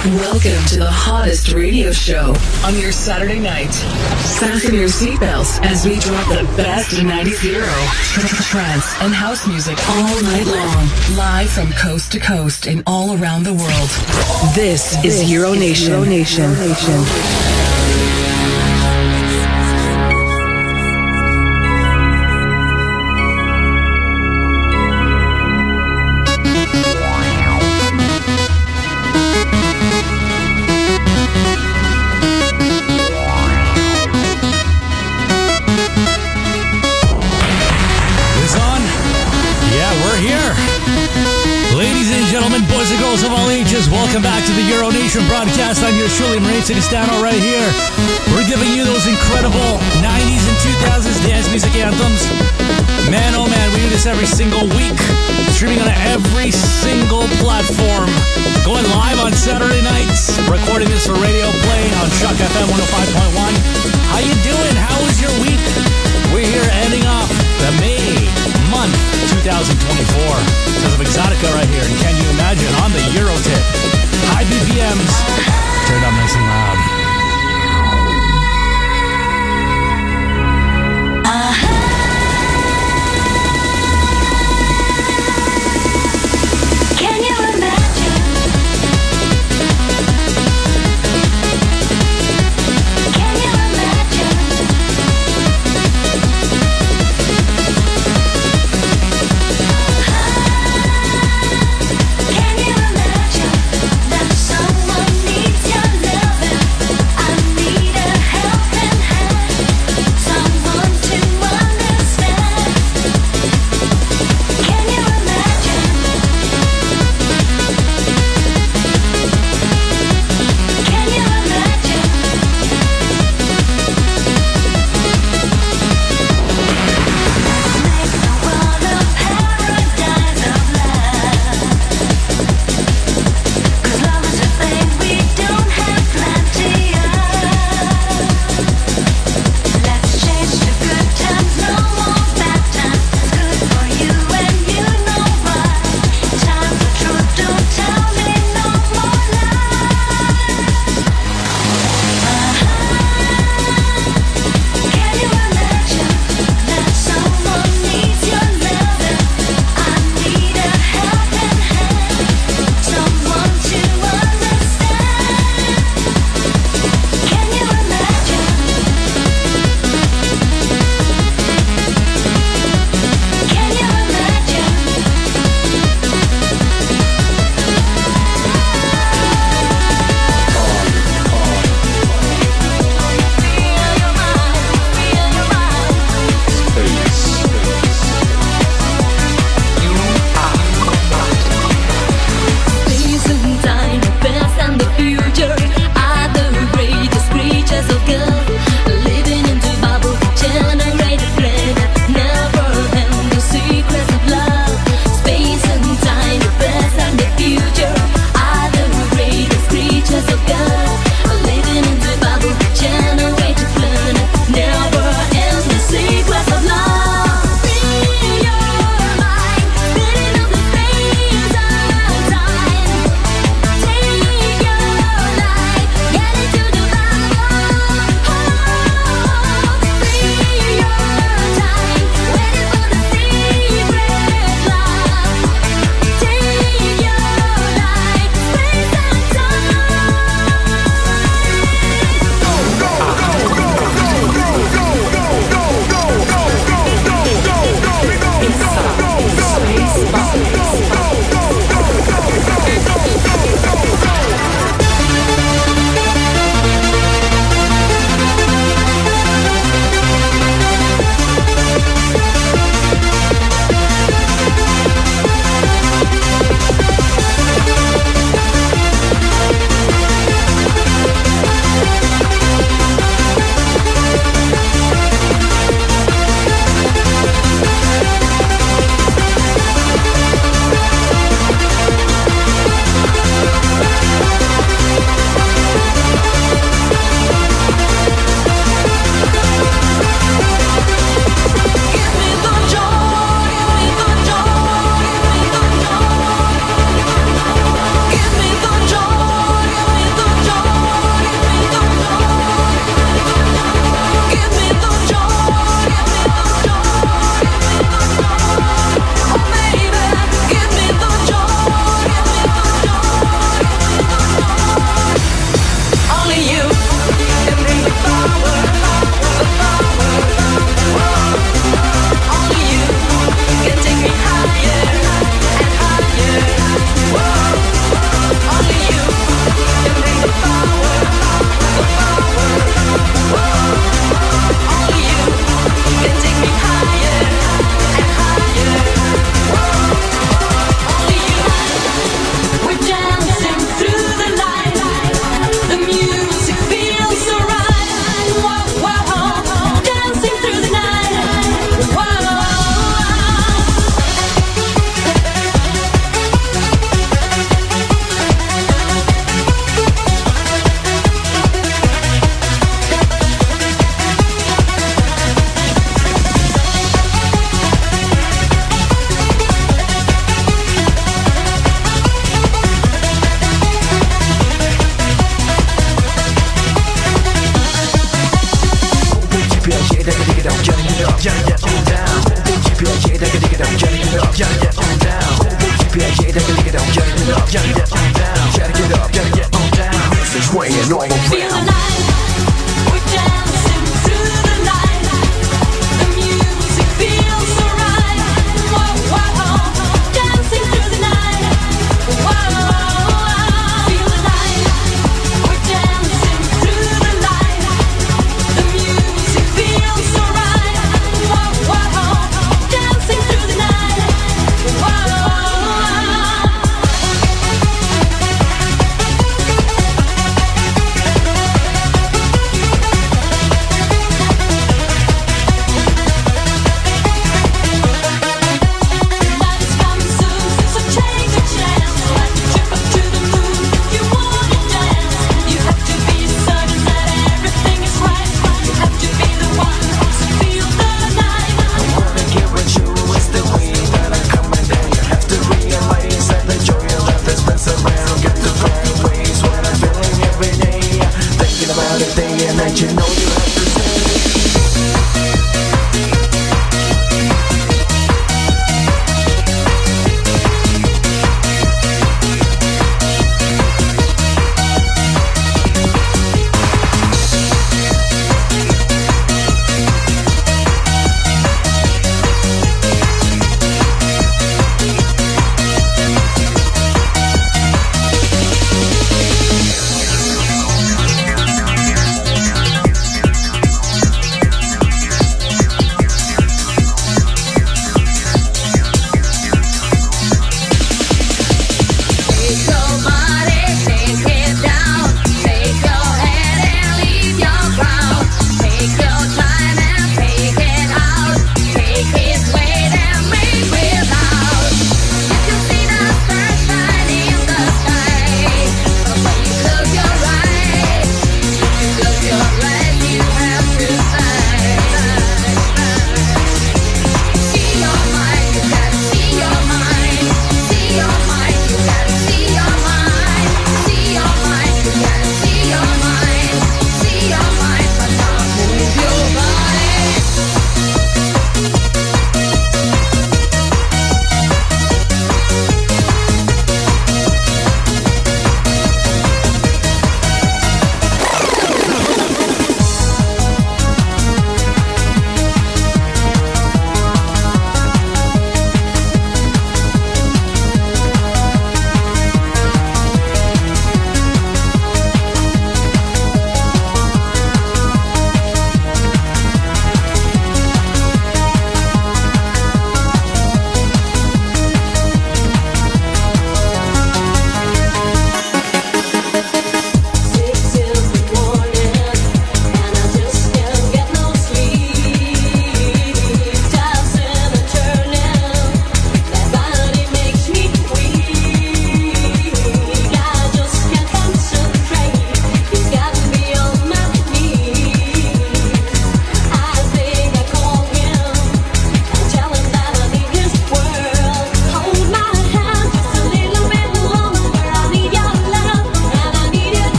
Welcome to the hottest radio show on your Saturday night. Fasten your seatbelts as we drop the best 90s Euro, trance, and house music all night long. Live from coast to coast and all around the world. This is Euro Nation. Euro Nation. Of all ages, welcome back to the Euro Nation broadcast. I'm yours truly, Maurizio Castano, right here. We're giving you those incredible 90s and 2000s dance music anthems. Man, oh man, we do this every single week. Streaming on every single platform. Going live on Saturday nights. Recording this for radio play on Chuck FM 105.1. How you doing? How was your week? We're here ending off the May month 2024. Because of Exotica right here. And can you imagine on the Euro tip? High BPMs. Turned up nice and loud.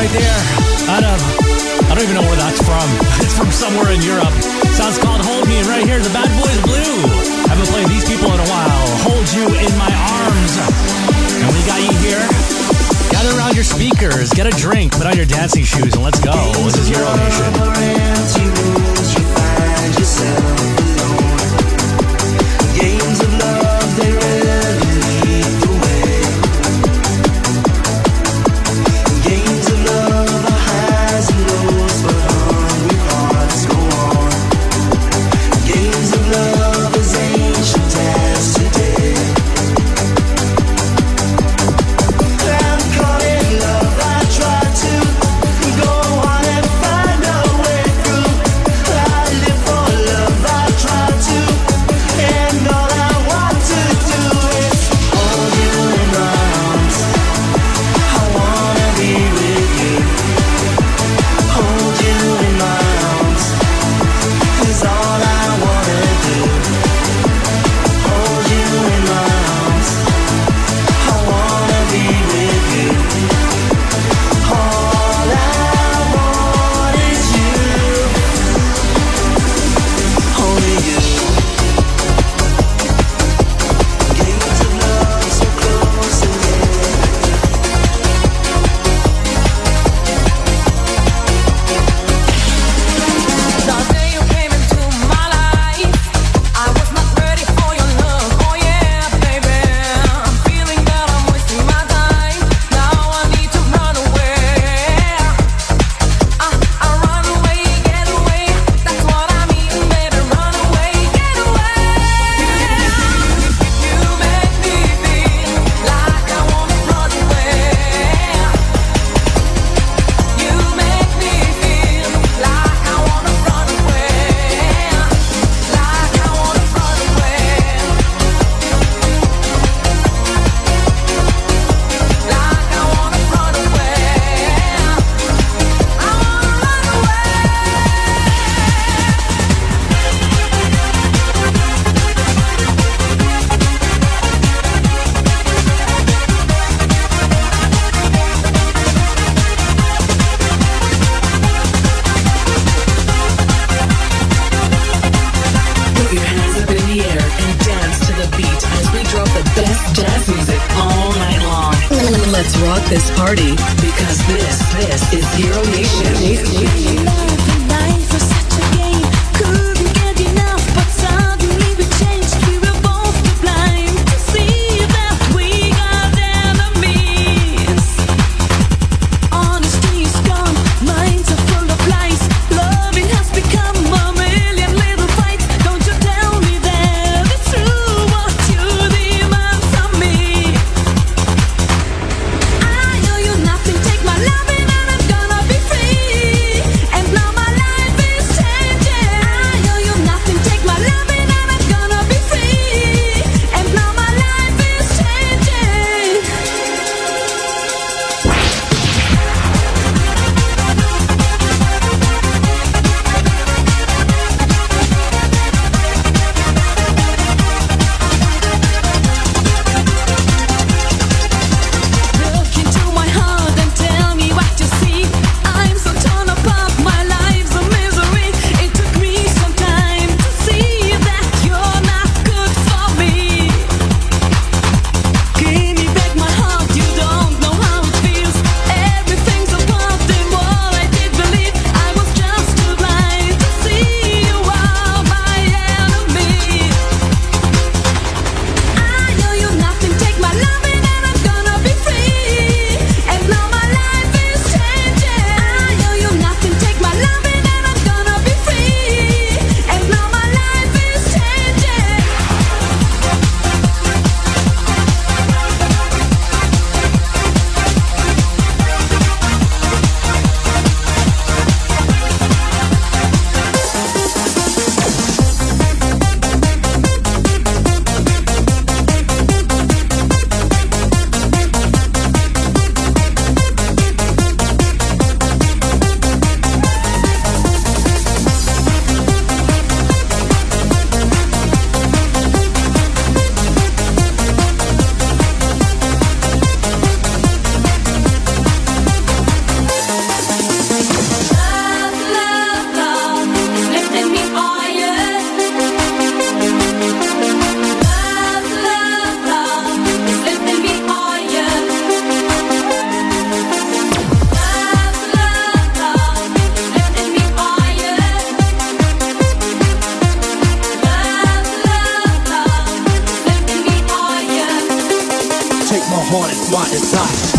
right there. I don't even know where that's from. It's from somewhere in Europe. Sounds called Hold Me. And right here, the Bad Boys Blue. Haven't played these people in a while. Hold You in My Arms. And we got you here. Gather around your speakers, get a drink, put on your dancing shoes, and let's go. This is Euro Nation. Games of love, they rarely lead the way. Games of love are highs and lows, but hungry hearts go on. Games of love as ancient as today. I'm caught in love, I try to go on and find a way through. I live for love, I try to, and all I want to do is hold you in my arms. I wanna be with you. Hold you in my arms is all I wanna do. Hold you in my arms. I wanna be with you. All I want is you. Only you. Games of love so close and yet. The day you came into my life, I was not ready for your love. Oh yeah, baby, I'm feeling that I'm wasting my time. Now I need to run away. I run away, get away. That's what I mean, baby. Run away, get away. You make me feel like I wanna run away. You make me feel like I wanna run away. Like I wanna run away. Like I wanna run away. I wanna run away. Put your hands up in the air and dance to the beat as we drop the best jazz music all night long. Let's rock this party because this is Euro Nation. Life was such a game, couldn't get enough, but suddenly we changed. We were both too blind to see that we got enemies. Honesty is gone, minds are full of lies. Loving has become a million little fights. Don't you tell me that it's true what you demand from me. I owe you nothing, take my loving and I'm gonna be free. And now my desire.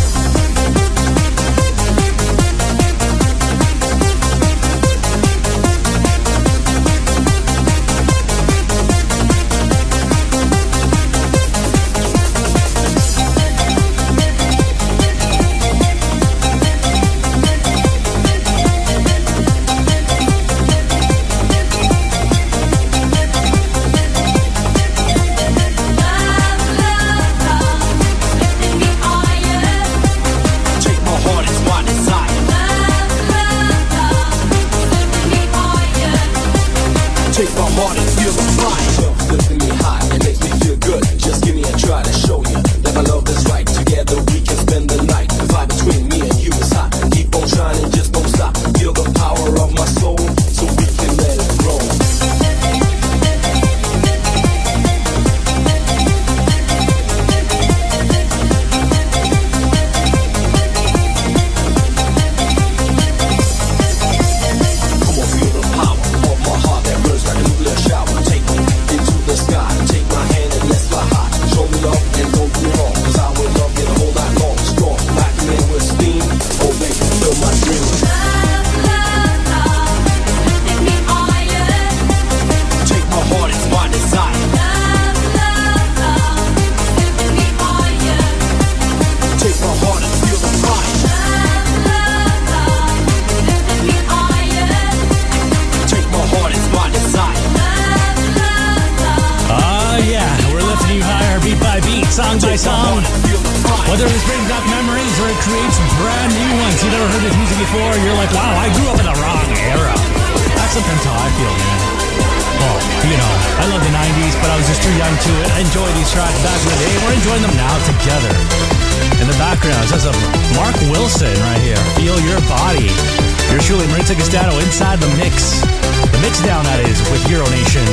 Song by song. Whether this brings back memories or it creates brand new ones. You've never heard this music before, you're like, wow, I grew up in the wrong era. That's sometimes how I feel, man. Well, you know, I love the 90s, but I was just too young to enjoy these tracks back in the day. We're enjoying them now together. In the background, it says Mark Wilson right here. Feel Your Body. You're truly Maritza Castano inside the mix. The mix down, that is, with Euro Nation.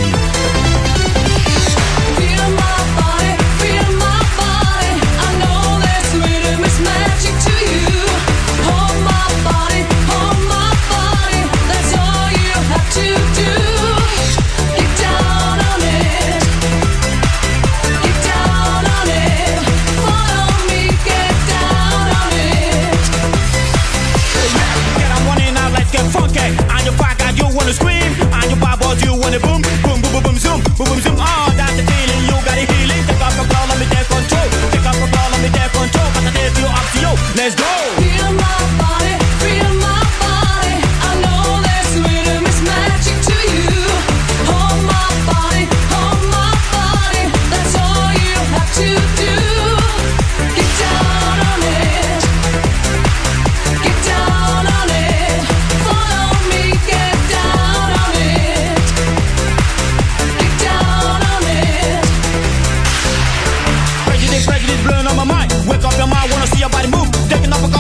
Feel my body, feel my body. I know this rhythm is magic to you. Hold my body, that's all you have to do. Get down on it, get down on it. Follow me, get down on it. Get on one and out, let's get funky. On your back, you wanna scream. On your bubbles, you wanna boom, boom, boom, boom, boom, zoom, boom, boom, zoom. Oh, that's the feeling, you got a healing. Take off control, let me take control. Take off control, let me take control. Got the dance, you up to you. Let's go. Feel my body, feel my body. I know this rhythm is magic to you. Hold my body, that's all you have to do. Get down on it, get down on it. Follow me, get down on it, get down on it. Prejudice, blowing on my mind. Wake up your mind, wanna see your body move. Taking off a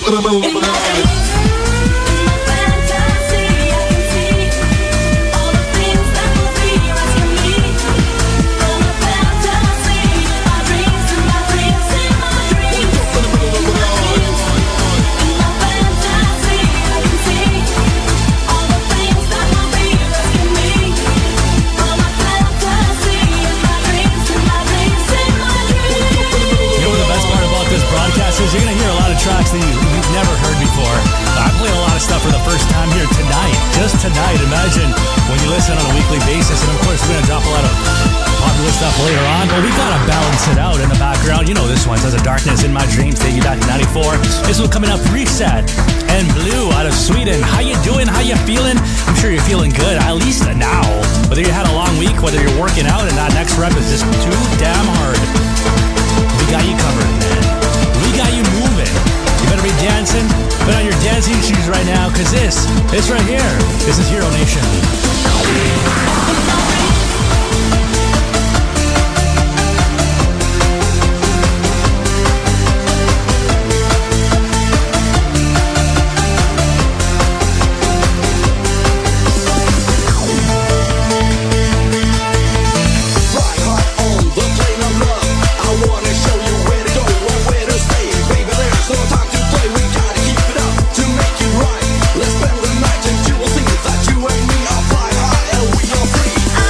You're going to hear a lot of tracks that you've never heard before. I played a lot of stuff for the first time here tonight. Just tonight. Imagine when you listen on a weekly basis. And of course, we're going to drop a lot of popular stuff later on. But we got to balance it out in the background. You know this one. Says a Darkness in My Dreams. Take you back to 94. This one coming up, Reset and Blue out of Sweden. How you doing? How you feeling? I'm sure you're feeling good. At least now. Whether you had a long week, whether you're working out and that next rep is just too damn hard. We got you covered, man. We got you moving. You better be dancing. Put on your dancing shoes right now, because this right here, this is Hero Nation. Let's spend the night and you will see that you and me are fly high and we are free.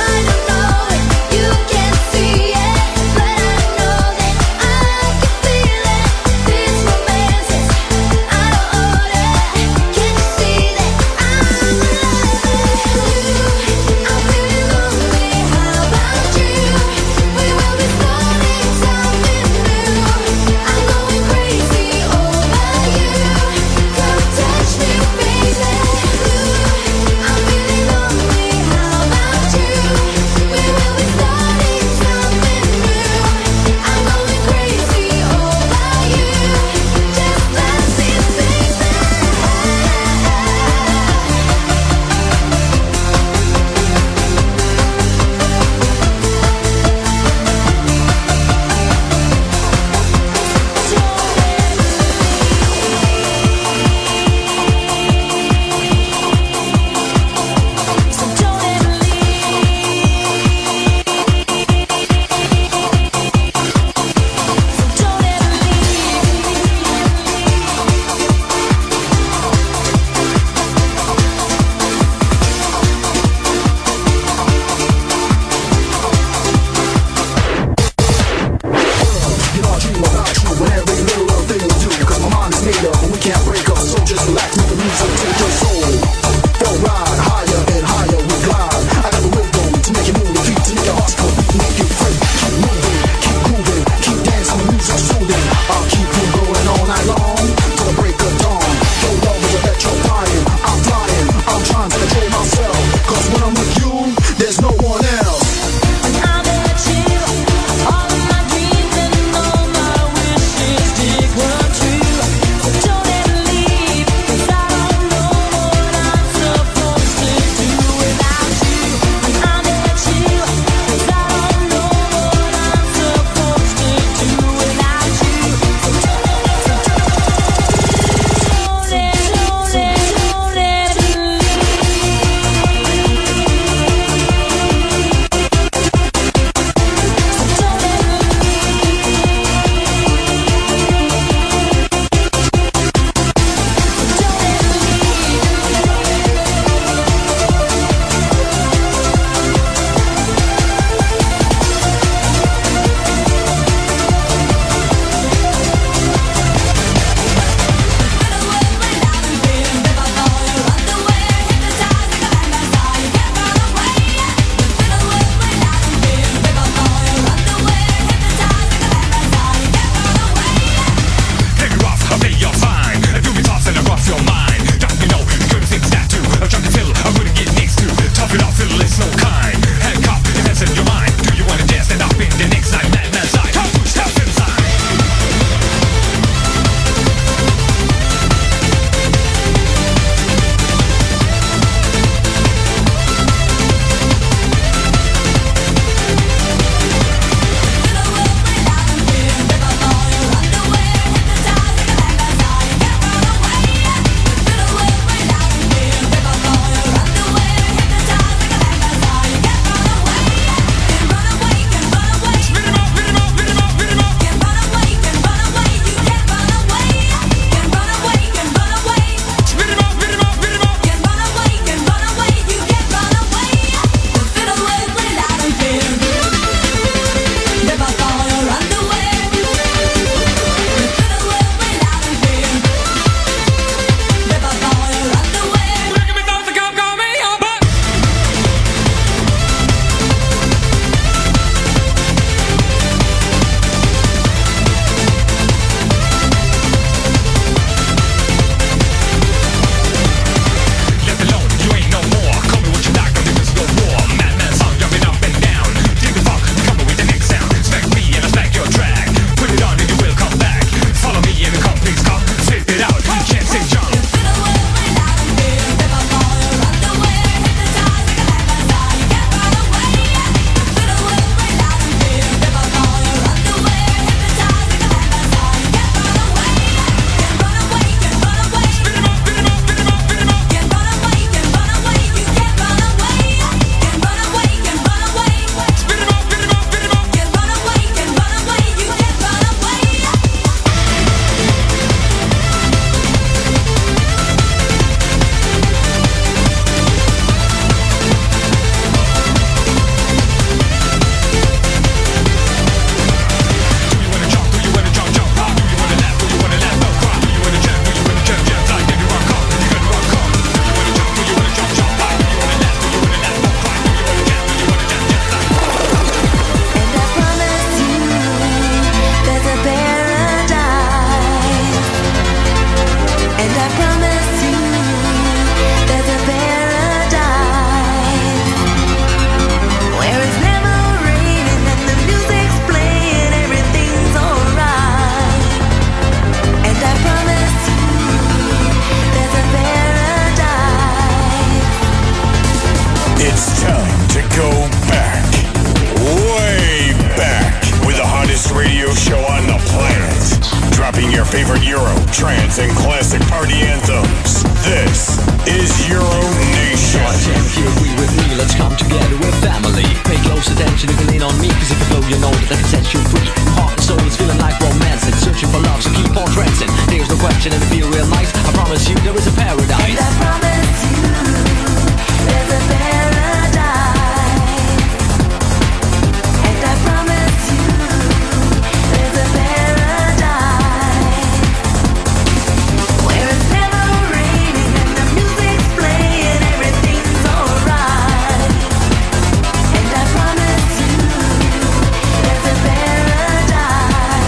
trance, and classic party anthems. This is Euro Nation. If you agree with me, let's come together, we're family. Pay close attention, you can lean on me, cause if you flow, you know that I can set you free. Heart and soul is feeling like romance, it's searching for love, so keep on trancing. There's no question, and if you real nice, I promise you there is a paradise. And I promise you, there's a paradise. And I promise you, there's a paradise. Where it's never raining and the music's playing, everything's alright. And I promise you, there's a paradise.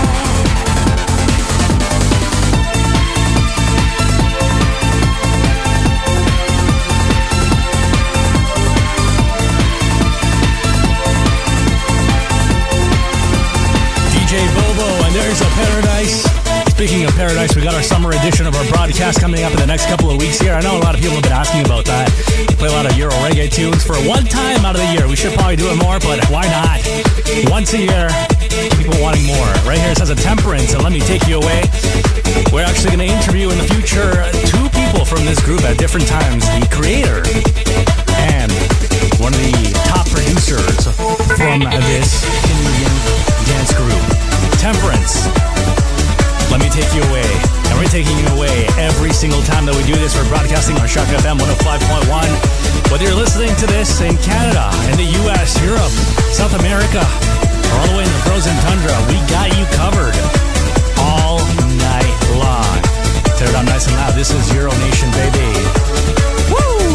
DJ Bobo, and there's a paradise. Speaking of paradise, we got our summer edition of our broadcast coming up in the next couple of weeks here. I know a lot of people have been asking about that. We play a lot of Euro reggae tunes for one time out of the year. We should probably do it more, but why not? Once a year, people wanting more. Right here it says a temperance, and let me take you away. We're actually going to interview in the future two people from this group at different times. The creator and one of the top producers from this Canadian dance group, Temperance. Let me take you away. And we're taking you away every single time that we do this. We're broadcasting on Shock FM 105.1. Whether you're listening to this in Canada, in the US, Europe, South America, or all the way in the frozen tundra, we got you covered all night long. Tear it up nice and loud. This is Euro Nation, baby. Woo!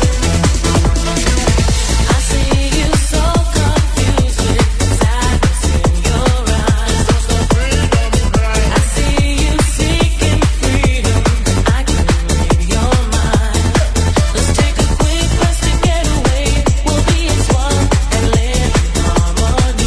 I see you so confused with sadness in your eyes. I see you seeking freedom. I can read your mind. Let's take a quick rest to get away. We'll be as one and live in harmony.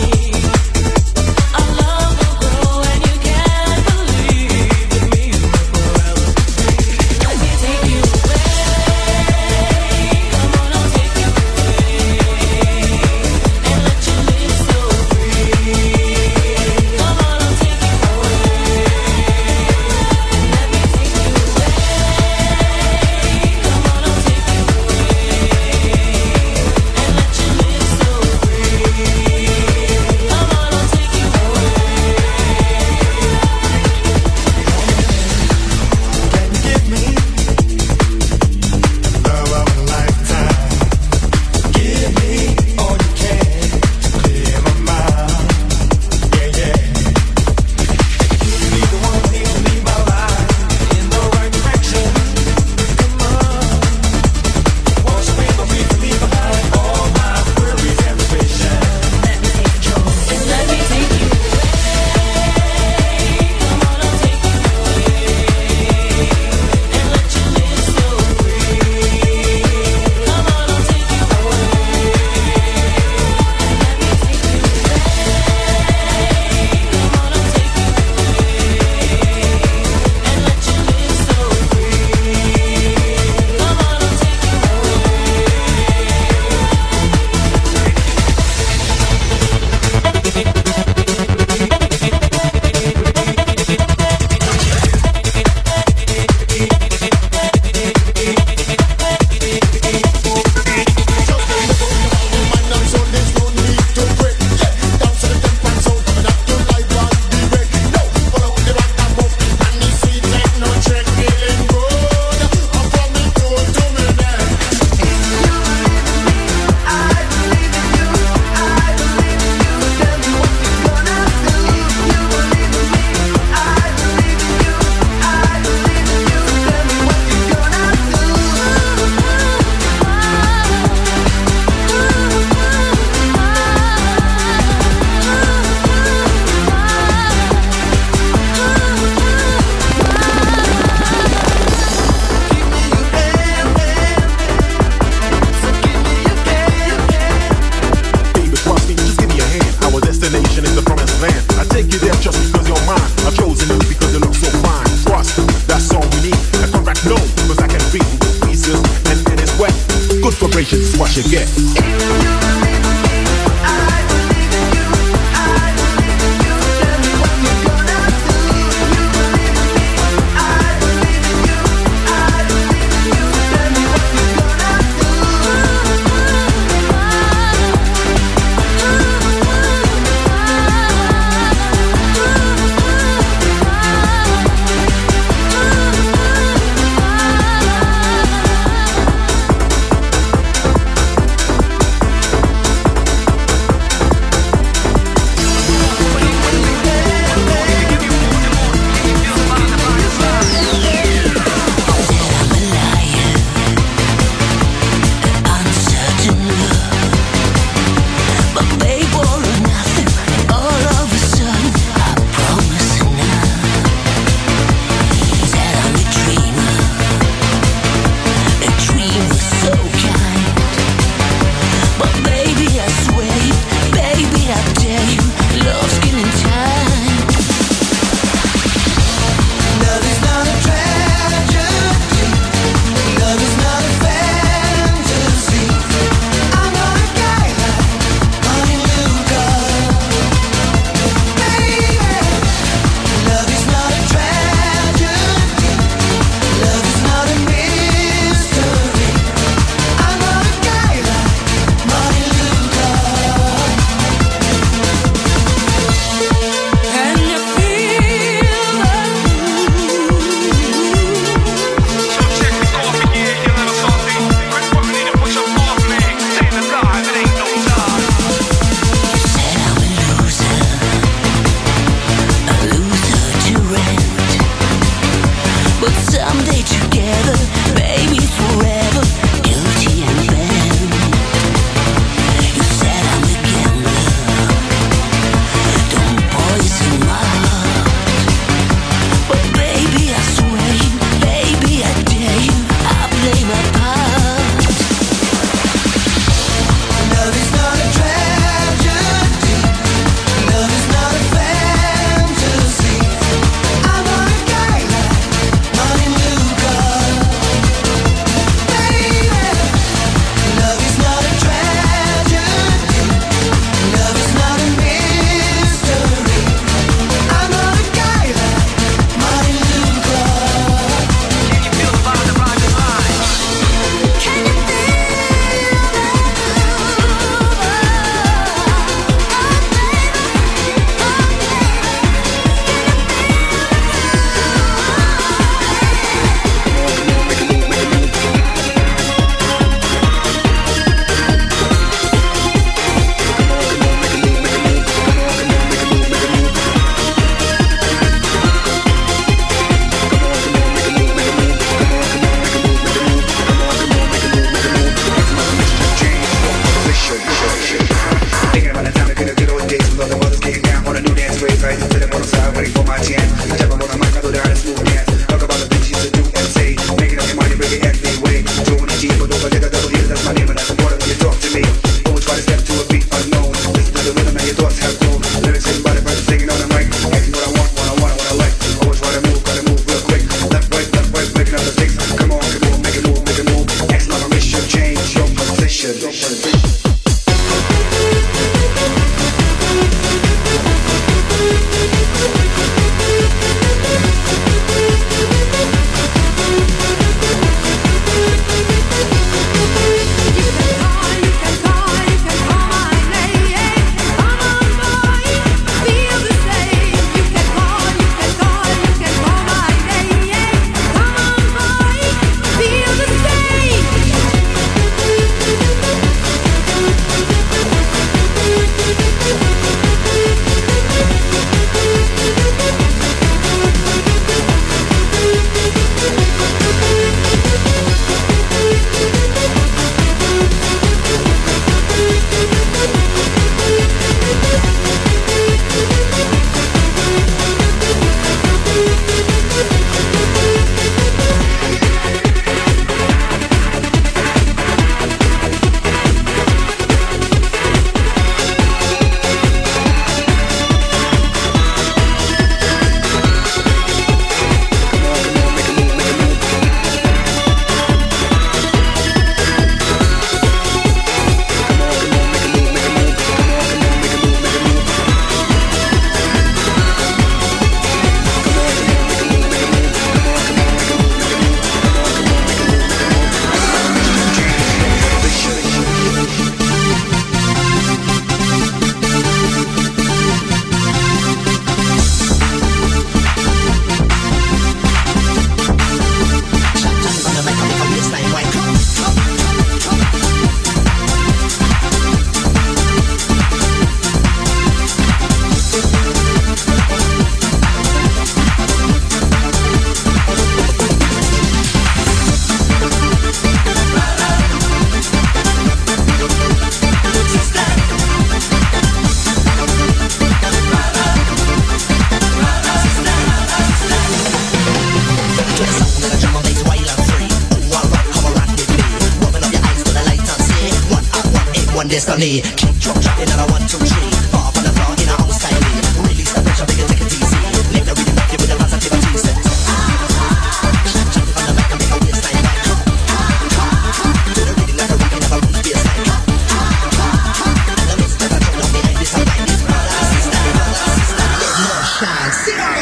destiny. Keep drop dropping and I 1, 2, 3. Bar up on the floor in our own style. Release the pressure, big and take it easy. Let the rhythm rock you with the positivity. Set. Jump on the back and make a waistline right. Do the rhythm like a rhythm, never lose baseline. And the mix never turn on behind this and behind this. Brother, sister, let more shine. Sit down.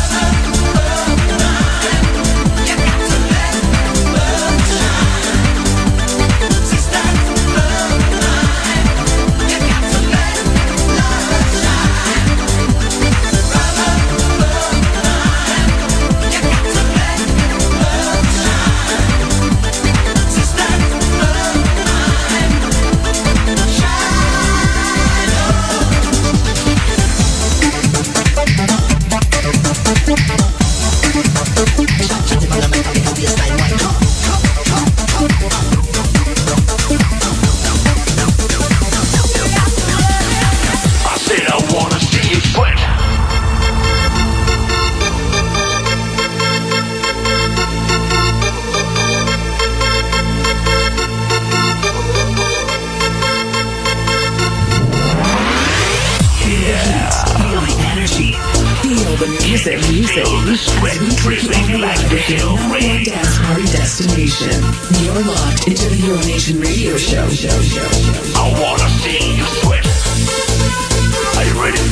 Destination. You're locked into the Euronation Radio Show. I wanna see you sweat. Are you ready?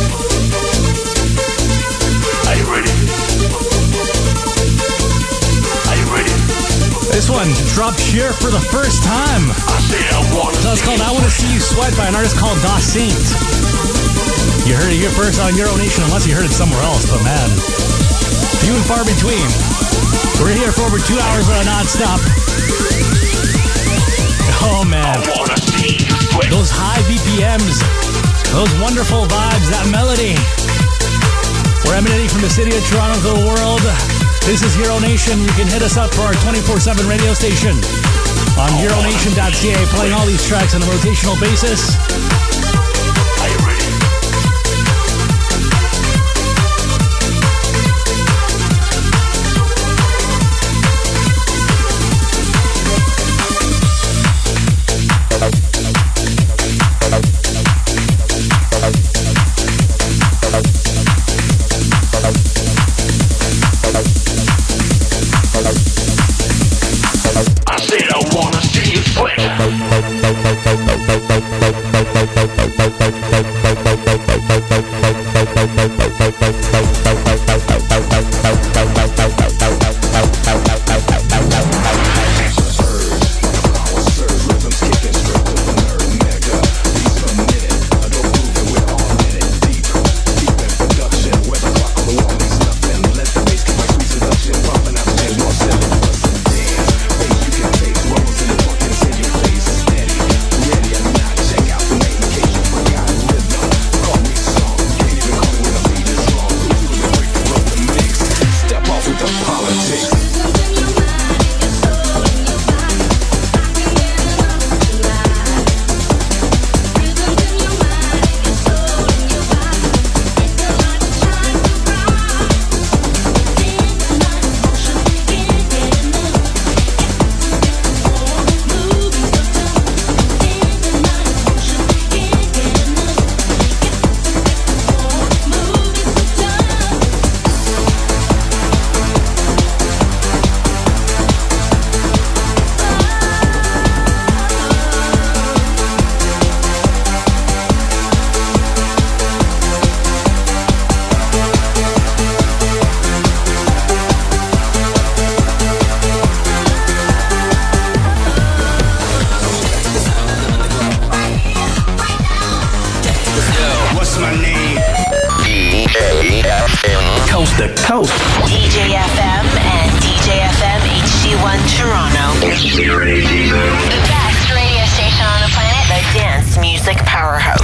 Are you ready? Are you ready? This one dropped here for the first time. I said I wanna So it's called I Wanna See You Sweat by an artist called Da Saint. You heard it here first on Euronation, unless you heard it somewhere else, but man, few and far between. We're here for over 2 hours non-stop. Oh man, those high BPMs, those wonderful vibes, that melody. We're emanating from the city of Toronto to the world. This is Euronation. You can hit us up for our 24/7 radio station on Euronation.ca, playing all these tracks on a rotational basis. Are you ready? I said I wanna see you sweat. Coast to coast. DJ FM and DJ FM HD1 Toronto. The best radio station on the planet, the dance music powerhouse.